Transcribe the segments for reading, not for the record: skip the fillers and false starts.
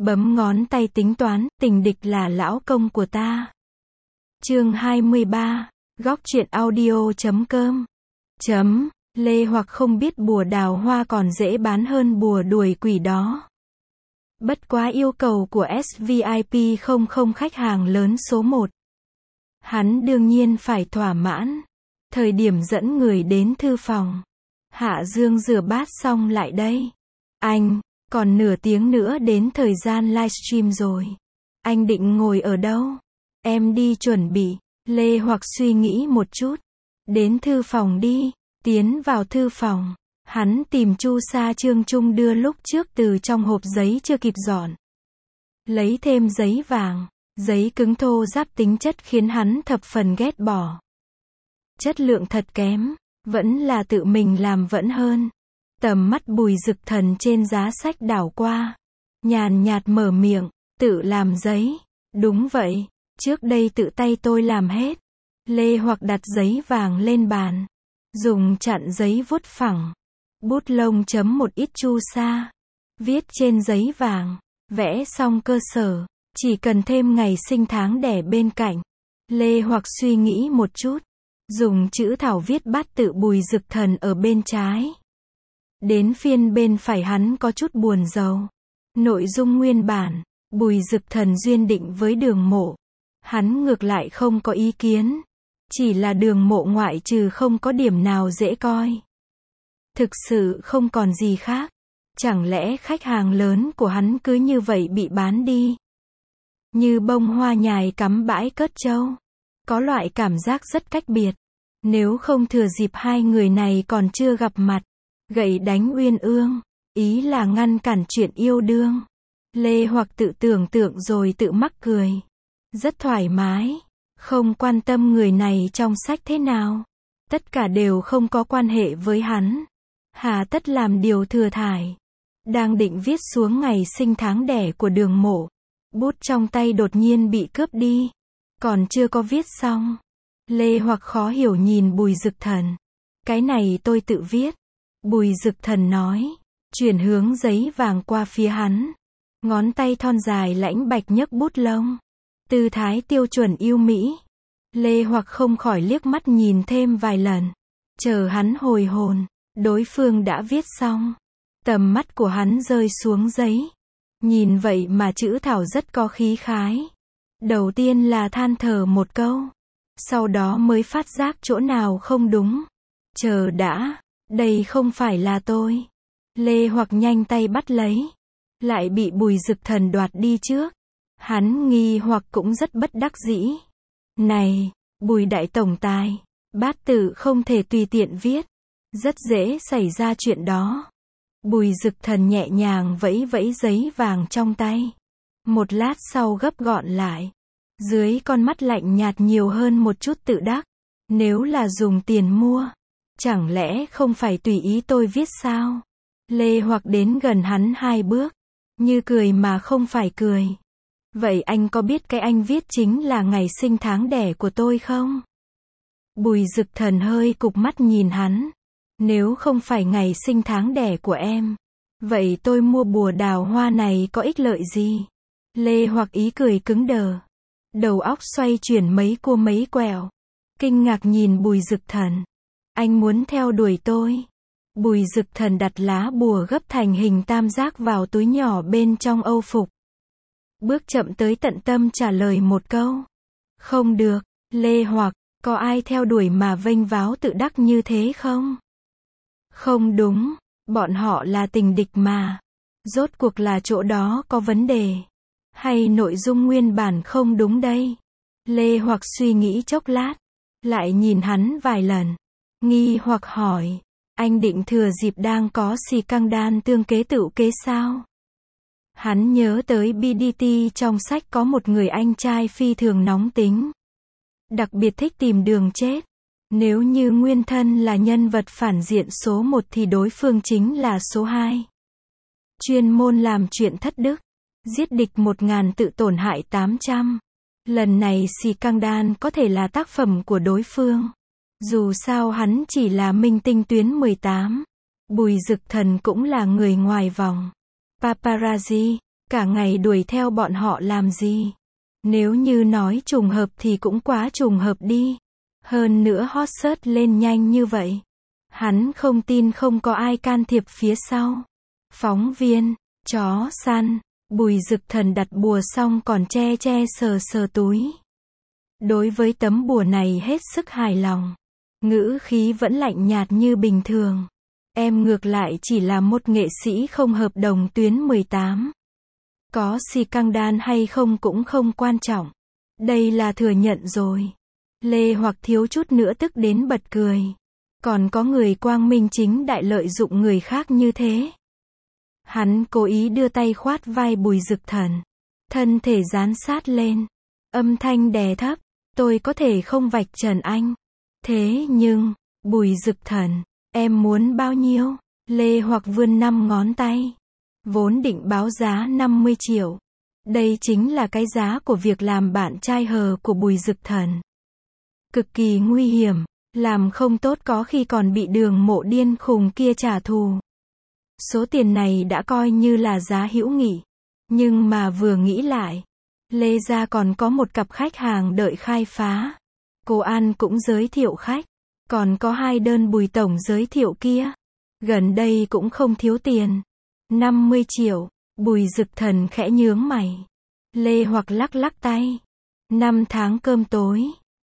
Bấm ngón tay tính toán, tình địch là lão công của ta. Chương 23, góc truyện audio.com. Lê Hoặc không biết bùa đào hoa còn dễ bán hơn bùa đuổi quỷ đó. Bất quá yêu cầu của SVIP không khách hàng lớn số 1. Hắn đương nhiên phải thỏa mãn. Thời điểm dẫn người đến thư phòng. Hạ Dương rửa bát xong lại đây. Anh, còn nửa tiếng nữa đến thời gian livestream rồi. Anh định ngồi ở đâu? Em đi chuẩn bị. Lê Hoặc suy nghĩ một chút. Đến thư phòng đi. Tiến vào thư phòng. Hắn tìm Chu Sa Trương Trung đưa lúc trước từ trong hộp giấy chưa kịp dọn. Lấy thêm giấy vàng. Giấy cứng thô ráp tính chất khiến hắn thập phần ghét bỏ. Chất lượng thật kém. Vẫn là tự mình làm vẫn hơn. Tầm mắt Bùi Dực Thần trên giá sách đảo qua. Nhàn nhạt mở miệng. Tự làm giấy. Đúng vậy. Trước đây tự tay tôi làm hết. Lê Hoặc đặt giấy vàng lên bàn. Dùng chặn giấy vuốt phẳng. Bút lông chấm một ít chu sa. Viết trên giấy vàng. Vẽ xong cơ sở. Chỉ cần thêm ngày sinh tháng đẻ bên cạnh. Lê Hoặc suy nghĩ một chút. Dùng chữ thảo viết bát tự Bùi Dực Thần ở bên trái. Đến phiên bên phải hắn có chút buồn rầu. Nội dung nguyên bản. Bùi Dực Thần duyên định với Đường Mộ. Hắn ngược lại không có ý kiến. Chỉ là Đường Mộ ngoại trừ không có điểm nào dễ coi. Thực sự không còn gì khác. Chẳng lẽ khách hàng lớn của hắn cứ như vậy bị bán đi? Như bông hoa nhài cắm bãi cất trâu. Có loại cảm giác rất cách biệt. Nếu không thừa dịp hai người này còn chưa gặp mặt. Gậy đánh uyên ương. Ý là ngăn cản chuyện yêu đương. Lê Hoặc tự tưởng tượng rồi tự mắc cười. Rất thoải mái. Không quan tâm người này trong sách thế nào. Tất cả đều không có quan hệ với hắn. Hà tất làm điều thừa thải. Đang định viết xuống ngày sinh tháng đẻ của Đường Mộ. Bút trong tay đột nhiên bị cướp đi. Còn chưa có viết xong. Lê Hoặc khó hiểu nhìn Bùi Dực Thần. Cái này tôi tự viết. Bùi Dực Thần nói. Chuyển hướng giấy vàng qua phía hắn. Ngón tay thon dài lãnh bạch nhấc bút lông. Tư thái tiêu chuẩn yêu mỹ. Lê Hoặc không khỏi liếc mắt nhìn thêm vài lần. Chờ hắn hồi hồn. Đối phương đã viết xong. Tầm mắt của hắn rơi xuống giấy. Nhìn vậy mà chữ thảo rất có khí khái. Đầu tiên là than thở một câu. Sau đó mới phát giác chỗ nào không đúng. Chờ đã. Đây không phải là tôi. Lê Hoặc nhanh tay bắt lấy. Lại bị Bùi Dực Thần đoạt đi trước. Hắn nghi hoặc cũng rất bất đắc dĩ. Này, Bùi đại tổng tài. Bát tự không thể tùy tiện viết. Rất dễ xảy ra chuyện đó. Bùi Dực Thần nhẹ nhàng vẫy vẫy giấy vàng trong tay. Một lát sau gấp gọn lại. Dưới con mắt lạnh nhạt nhiều hơn một chút tự đắc. Nếu là dùng tiền mua. Chẳng lẽ không phải tùy ý tôi viết sao? Lê Hoặc đến gần hắn 2 bước. Như cười mà không phải cười. Vậy anh có biết cái anh viết chính là ngày sinh tháng đẻ của tôi không? Bùi Dực Thần hơi cụp mắt nhìn hắn. Nếu không phải ngày sinh tháng đẻ của em. Vậy tôi mua bùa đào hoa này có ích lợi gì? Lê Hoặc ý cười cứng đờ. Đầu óc xoay chuyển mấy cua mấy quẹo. Kinh ngạc nhìn Bùi Dực Thần. Anh muốn theo đuổi tôi. Bùi Dực Thần đặt lá bùa gấp thành hình tam giác vào túi nhỏ bên trong âu phục. Bước chậm tới tận tâm trả lời một câu. Không được, Lê Hoặc, có ai theo đuổi mà vênh váo tự đắc như thế không? Không đúng, bọn họ là tình địch mà. Rốt cuộc là chỗ đó có vấn đề. Hay nội dung nguyên bản không đúng đây? Lê Hoặc suy nghĩ chốc lát. Lại nhìn hắn vài lần. Nghi hoặc hỏi. Anh định thừa dịp đang có xì căng đan tương kế tựu kế sao? Hắn nhớ tới BDT trong sách có một người anh trai phi thường nóng tính. Đặc biệt thích tìm đường chết. Nếu như nguyên thân là nhân vật phản diện số 1 thì đối phương chính là số 2. Chuyên môn làm chuyện thất đức. Giết địch 1000 tự tổn hại 800. Lần này xì căng đan có thể là tác phẩm của đối phương. Dù sao hắn chỉ là minh tinh tuyến 18. Bùi Dực Thần cũng là người ngoài vòng. Paparazzi, Cả ngày đuổi theo bọn họ làm gì? Nếu như nói trùng hợp thì cũng quá trùng hợp đi. Hơn nữa hot search lên nhanh như vậy. Hắn không tin không có ai can thiệp phía sau. Phóng viên, chó săn, Bùi Dực Thần đặt bùa xong còn che che sờ sờ túi. Đối với tấm bùa này hết sức hài lòng. Ngữ khí vẫn lạnh nhạt như bình thường. Em ngược lại chỉ là một nghệ sĩ không hợp đồng tuyến 18. Có xì căng đan hay không cũng không quan trọng. Đây là thừa nhận rồi. Lê Hoặc thiếu chút nữa tức đến bật cười. Còn có người quang minh chính đại lợi dụng người khác như thế. Hắn cố ý đưa tay khoát vai Bùi Dực Thần. Thân thể dán sát lên. Âm thanh đè thấp. Tôi có thể không vạch trần anh. Thế nhưng, Bùi Dực Thần, em muốn bao nhiêu? Lê Hoặc vươn 5 ngón tay. Vốn định báo giá 50 triệu. Đây chính là cái giá của việc làm bạn trai hờ của Bùi Dực Thần. Cực kỳ nguy hiểm. Làm không tốt có khi còn bị Đường Mộ điên khùng kia trả thù. Số tiền này đã coi như là giá hữu nghị. Nhưng mà vừa nghĩ lại, Lê gia còn có một cặp khách hàng đợi khai phá. Cô An cũng giới thiệu khách. Còn có 2 đơn Bùi tổng giới thiệu kia. Gần đây cũng không thiếu tiền. 50 triệu. Bùi Dực Thần khẽ nhướng mày. Lê Hoặc lắc lắc tay. 5 tháng cơm tối.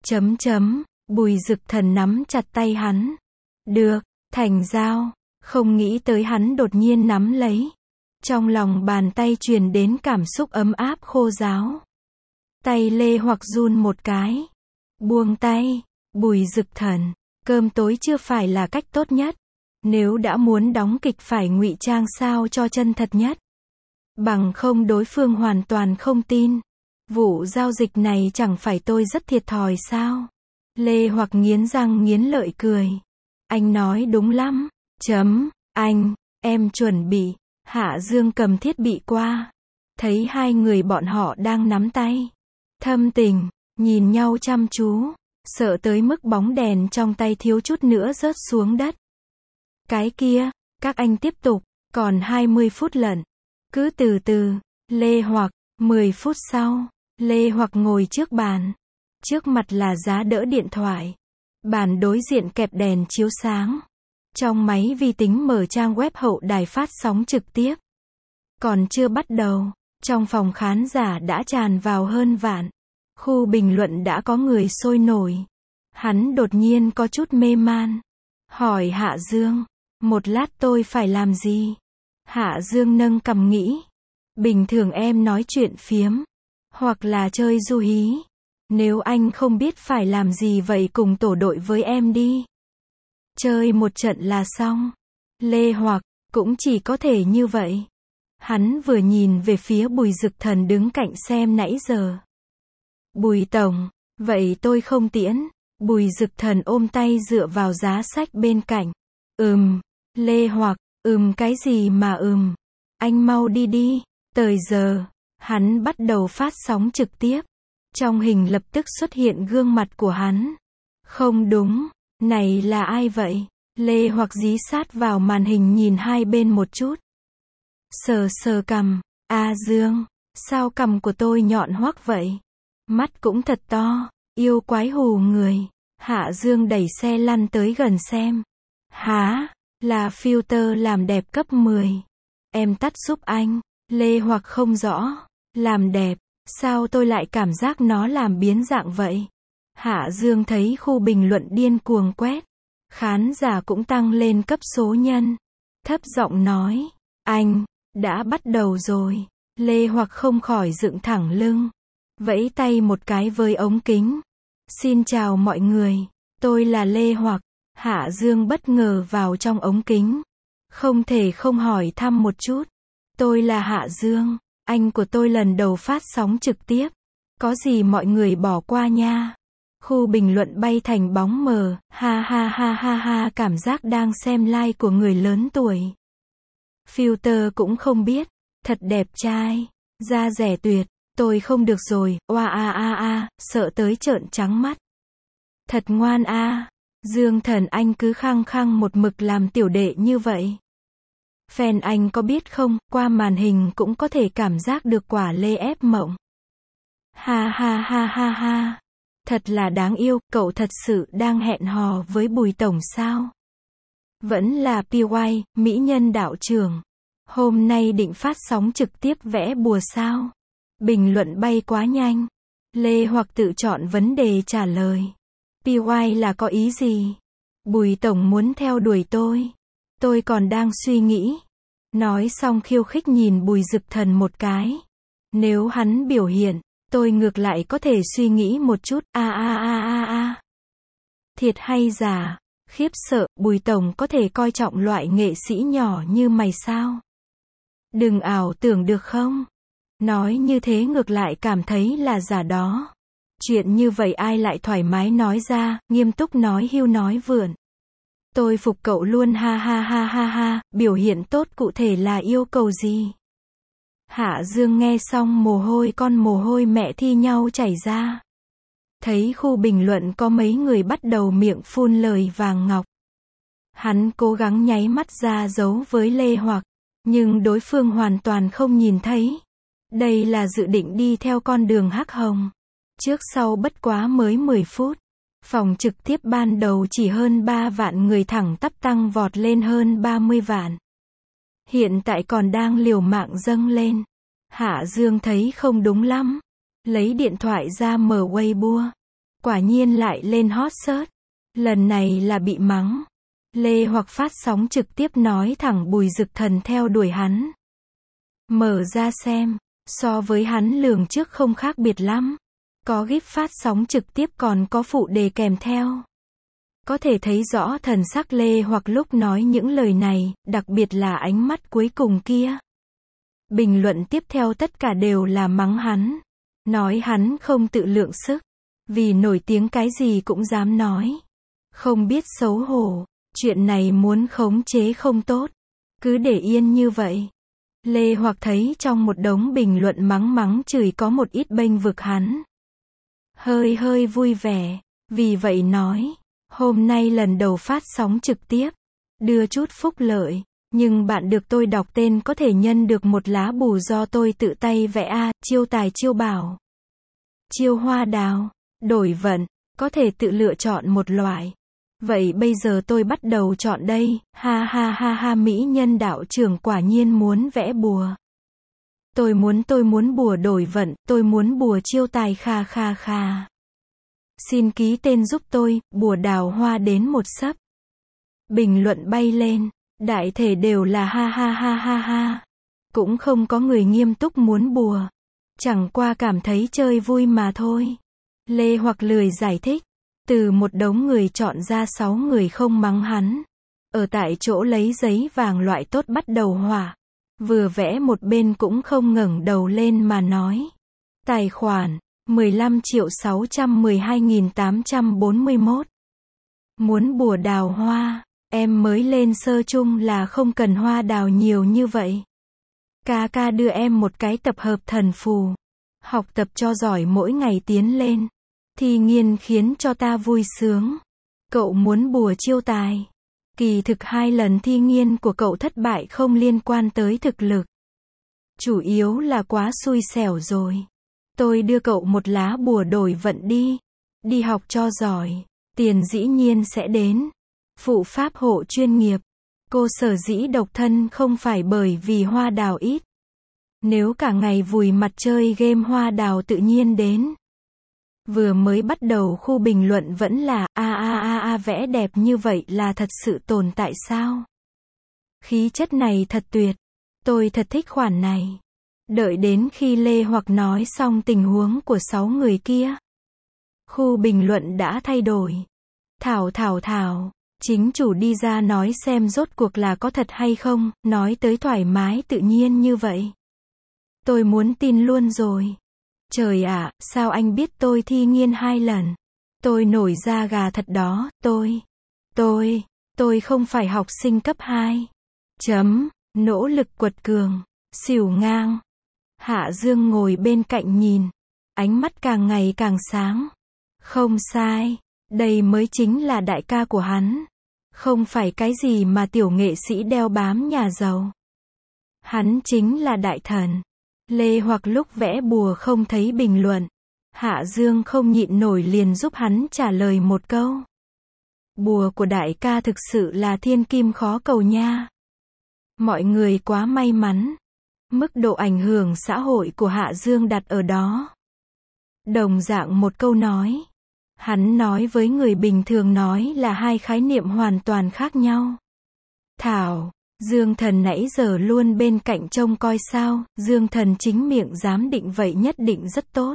Bùi Dực Thần nắm chặt tay hắn. Được, thành giao. Không nghĩ tới hắn đột nhiên nắm lấy. Trong lòng bàn tay truyền đến cảm xúc ấm áp khô ráo. Tay Lê Hoặc run một cái. Buông tay. Bùi Dực Thần, cơm tối chưa phải là cách tốt nhất. Nếu đã muốn đóng kịch phải ngụy trang sao cho chân thật nhất. Bằng không đối phương hoàn toàn không tin. Vụ giao dịch này chẳng phải tôi rất thiệt thòi sao? Lê Hoặc nghiến răng nghiến lợi cười. Anh nói đúng lắm. Anh, em chuẩn bị. Hạ Dương cầm thiết bị qua. Thấy 2 người bọn họ đang nắm tay. Thâm tình, nhìn nhau chăm chú. Sợ tới mức bóng đèn trong tay thiếu chút nữa rớt xuống đất. Cái kia, các anh tiếp tục. Còn 20 phút lận. Cứ từ từ. Lê Hoặc, 10 phút sau. Lê Hoặc ngồi trước bàn. Trước mặt là giá đỡ điện thoại. Bàn đối diện kẹp đèn chiếu sáng. Trong máy vi tính mở trang web hậu đài phát sóng trực tiếp. Còn chưa bắt đầu, trong phòng khán giả đã tràn vào hơn vạn. Khu bình luận đã có người sôi nổi. Hắn đột nhiên có chút mê man. Hỏi Hạ Dương, một lát tôi phải làm gì? Hạ Dương nâng cằm nghĩ. Bình thường em nói chuyện phiếm. Hoặc là chơi du hí. Nếu anh không biết phải làm gì vậy cùng tổ đội với em đi. Chơi một trận là xong. Lê Hoặc, cũng chỉ có thể như vậy. Hắn vừa nhìn về phía Bùi Dực Thần đứng cạnh xem nãy giờ. Bùi tổng, vậy tôi không tiễn. Bùi Dực Thần ôm tay dựa vào giá sách bên cạnh. Lê Hoặc, cái gì mà anh mau đi đi. Tới giờ, hắn bắt đầu phát sóng trực tiếp. Trong hình lập tức xuất hiện gương mặt của hắn. Không đúng, này là ai vậy? Lê Hoặc dí sát vào màn hình nhìn hai bên một chút. Sờ sờ cằm, Dương, sao cằm của tôi nhọn hoắc vậy? Mắt cũng thật to, yêu quái hù người. Hạ Dương đẩy xe lăn tới gần xem. Hả? Là filter làm đẹp cấp 10. Em tắt giúp anh. Lê Hoặc không rõ. Làm đẹp, sao tôi lại cảm giác nó làm biến dạng vậy? Hạ Dương thấy khu bình luận điên cuồng quét. Khán giả cũng tăng lên cấp số nhân. Thấp giọng nói, anh, đã bắt đầu rồi. Lê Hoặc không khỏi dựng thẳng lưng. Vẫy tay một cái với ống kính. Xin chào mọi người, tôi là Lê Hoặc. Hạ Dương bất ngờ vào trong ống kính. Không thể không hỏi thăm một chút. Tôi là Hạ Dương, anh của tôi lần đầu phát sóng trực tiếp. Có gì mọi người bỏ qua nha. Khu bình luận bay thành bóng mờ, ha ha ha ha ha, cảm giác đang xem live của người lớn tuổi. Filter cũng không biết, thật đẹp trai, da rẻ tuyệt, tôi không được rồi, oa sợ tới trợn trắng mắt. Thật ngoan Dương Thần anh cứ khăng khăng một mực làm tiểu đệ như vậy. Fan anh có biết không, qua màn hình cũng có thể cảm giác được quả lê ép mộng. Ha ha ha ha ha. Thật là đáng yêu, cậu thật sự đang hẹn hò với Bùi Tổng sao? Vẫn là PY, mỹ nhân đạo trưởng. Hôm nay định phát sóng trực tiếp vẽ bùa sao? Bình luận bay quá nhanh. Lê Hoặc tự chọn vấn đề trả lời. PY là có ý gì? Bùi Tổng muốn theo đuổi tôi. Tôi còn đang suy nghĩ. Nói xong khiêu khích nhìn Bùi Dực Thần một cái. Nếu hắn biểu hiện, tôi ngược lại có thể suy nghĩ một chút. Thiệt hay giả? Khiếp sợ, Bùi Tổng có thể coi trọng loại nghệ sĩ nhỏ như mày sao? Đừng ảo tưởng được không? Nói như thế ngược lại cảm thấy là giả đó. Chuyện như vậy ai lại thoải mái nói ra, nghiêm túc nói hưu nói vượn. Tôi phục cậu luôn ha ha ha ha ha, biểu hiện tốt cụ thể là yêu cầu gì? Hạ Dương nghe xong mồ hôi con mồ hôi mẹ thi nhau chảy ra. Thấy khu bình luận có mấy người bắt đầu miệng phun lời vàng ngọc. Hắn cố gắng nháy mắt ra dấu với Lê Hoặc, nhưng đối phương hoàn toàn không nhìn thấy. Đây là dự định đi theo con đường hắc hồng. Trước sau bất quá mới 10 phút. Phòng trực tiếp ban đầu chỉ hơn 3 vạn người thẳng tắp tăng vọt lên hơn 30 vạn. Hiện tại còn đang liều mạng dâng lên. Hạ Dương thấy không đúng lắm. Lấy điện thoại ra mở Weibo. Quả nhiên lại lên hot search. Lần này là bị mắng. Lê Hoặc phát sóng trực tiếp nói thẳng Bùi Dực Thần theo đuổi hắn. Mở ra xem. So với hắn lường trước không khác biệt lắm. Có gif phát sóng trực tiếp còn có phụ đề kèm theo. Có thể thấy rõ thần sắc Lê Hoặc lúc nói những lời này, đặc biệt là ánh mắt cuối cùng kia. Bình luận tiếp theo tất cả đều là mắng hắn. Nói hắn không tự lượng sức. Vì nổi tiếng cái gì cũng dám nói. Không biết xấu hổ. Chuyện này muốn khống chế không tốt. Cứ để yên như vậy. Lê Hoặc thấy trong một đống bình luận mắng chửi có một ít bênh vực hắn. Hơi vui vẻ. Vì vậy nói. Hôm nay lần đầu phát sóng trực tiếp. Đưa chút phúc lợi. Nhưng bạn được tôi đọc tên có thể nhân được một lá bùa do tôi tự tay vẽ chiêu tài chiêu bảo. Chiêu hoa đào. Đổi vận. Có thể tự lựa chọn một loại. Vậy bây giờ tôi bắt đầu chọn đây. Ha ha ha ha, mỹ nhân đạo trưởng quả nhiên muốn vẽ bùa. Tôi muốn bùa đổi vận. Tôi muốn bùa chiêu tài kha kha kha. Xin ký tên giúp tôi. Bùa đào hoa đến một sấp. Bình luận bay lên. Đại thể đều là ha ha ha ha ha. Cũng không có người nghiêm túc muốn bùa. Chẳng qua cảm thấy chơi vui mà thôi. Lê Hoặc lười giải thích. Từ một đống người chọn ra 6 người không mắng hắn. Ở tại chỗ lấy giấy vàng loại tốt bắt đầu họa. Vừa vẽ một bên cũng không ngẩng đầu lên mà nói. Tài khoản 15.612.841. Muốn bùa đào hoa. Em mới lên sơ chung là không cần hoa đào nhiều như vậy. Ca đưa em một cái tập hợp thần phù. Học tập cho giỏi mỗi ngày tiến lên. Thi nghiên khiến cho ta vui sướng. Cậu muốn bùa chiêu tài. Kỳ thực 2 lần thi nghiên của cậu thất bại không liên quan tới thực lực. Chủ yếu là quá xui xẻo rồi. Tôi đưa cậu một lá bùa đổi vận đi. Đi học cho giỏi. Tiền dĩ nhiên sẽ đến. Phụ pháp hộ chuyên nghiệp. Cô sở dĩ độc thân không phải bởi vì hoa đào ít. Nếu cả ngày vùi mặt chơi game hoa đào tự nhiên đến. Vừa mới bắt đầu khu bình luận vẫn là vẽ đẹp như vậy là thật sự tồn tại sao? Khí chất này thật tuyệt. Tôi thật thích khoản này. Đợi đến khi Lê Hoặc nói xong tình huống của 6 người kia. Khu bình luận đã thay đổi. Thảo. Chính chủ đi ra nói xem rốt cuộc là có thật hay không, nói tới thoải mái tự nhiên như vậy. Tôi muốn tin luôn rồi. Trời ạ, sao anh biết tôi thi nghiên 2 lần? Tôi nổi da gà thật đó, tôi không phải học sinh cấp 2. Nỗ lực quật cường, xỉu ngang. Hạ Dương ngồi bên cạnh nhìn. Ánh mắt càng ngày càng sáng. Không sai, đây mới chính là đại ca của hắn. Không phải cái gì mà tiểu nghệ sĩ đeo bám nhà giàu. Hắn chính là đại thần. Lê Hoặc lúc vẽ bùa không thấy bình luận. Hạ Dương không nhịn nổi liền giúp hắn trả lời một câu. Bùa của đại ca thực sự là thiên kim khó cầu nha. Mọi người quá may mắn. Mức độ ảnh hưởng xã hội của Hạ Dương đặt ở đó. Đồng dạng một câu nói. Hắn nói với người bình thường nói là hai khái niệm hoàn toàn khác nhau. Thảo, Dương Thần nãy giờ luôn bên cạnh trông coi sao, Dương Thần chính miệng dám định vậy nhất định rất tốt.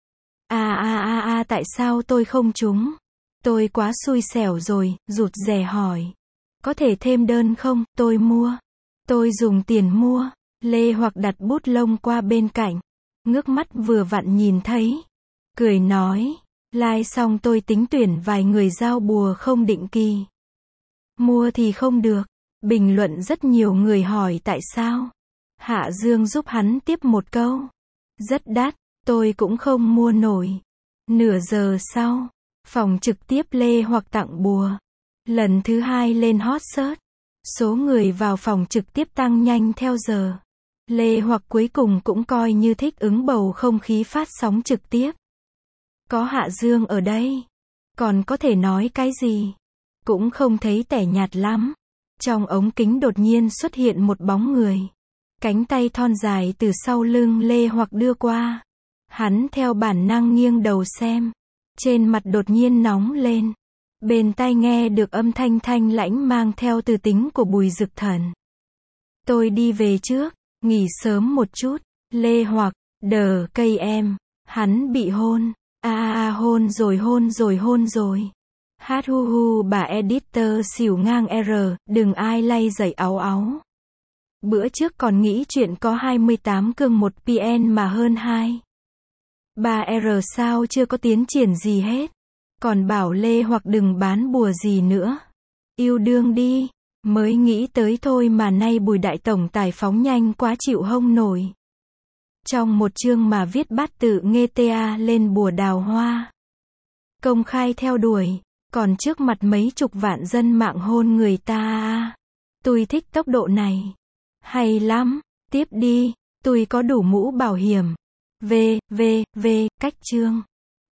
Tại sao tôi không trúng? Tôi quá xui xẻo rồi, rụt rè hỏi. Có thể thêm đơn không, tôi mua. Tôi dùng tiền mua. Lê Hoặc đặt bút lông qua bên cạnh. Ngước mắt vừa vặn nhìn thấy. Cười nói. Like xong tôi tính tuyển vài người giao bùa không định kỳ. Mua thì không được. Bình luận rất nhiều người hỏi tại sao. Hạ Dương giúp hắn tiếp một câu. Rất đắt, tôi cũng không mua nổi. Nửa giờ sau, phòng trực tiếp Lê Hoặc tặng bùa. Lần thứ 2 lên hot search. Số người vào phòng trực tiếp tăng nhanh theo giờ. Lê Hoặc cuối cùng cũng coi như thích ứng bầu không khí phát sóng trực tiếp. Có Hạ Dương ở đây. Còn có thể nói cái gì? Cũng không thấy tẻ nhạt lắm. Trong ống kính đột nhiên xuất hiện một bóng người. Cánh tay thon dài từ sau lưng Lê Hoặc đưa qua. Hắn theo bản năng nghiêng đầu xem. Trên mặt đột nhiên nóng lên. Bên tai nghe được âm thanh thanh lãnh mang theo từ tính của Bùi Dực Thần. Tôi đi về trước, nghỉ sớm một chút. Lê Hoặc, đờ cây em. Hắn bị hôn. Hôn rồi. Hát hu hu bà editor xỉu ngang R, đừng ai lay giày áo áo. Bữa trước còn nghĩ chuyện có 28 cương 1 PN mà hơn 2. 3R sao chưa có tiến triển gì hết. Còn bảo Lê Hoặc đừng bán bùa gì nữa. Yêu đương đi. Mới nghĩ tới thôi mà nay Bùi Đại Tổng tài phóng nhanh quá chịu hông nổi. Trong một chương mà viết bát tự nghe ta lên bùa đào hoa. Công khai theo đuổi. Còn trước mặt mấy chục vạn dân mạng hôn người ta. Tôi thích tốc độ này. Hay lắm. Tiếp đi. Tôi có đủ mũ bảo hiểm. Cách chương.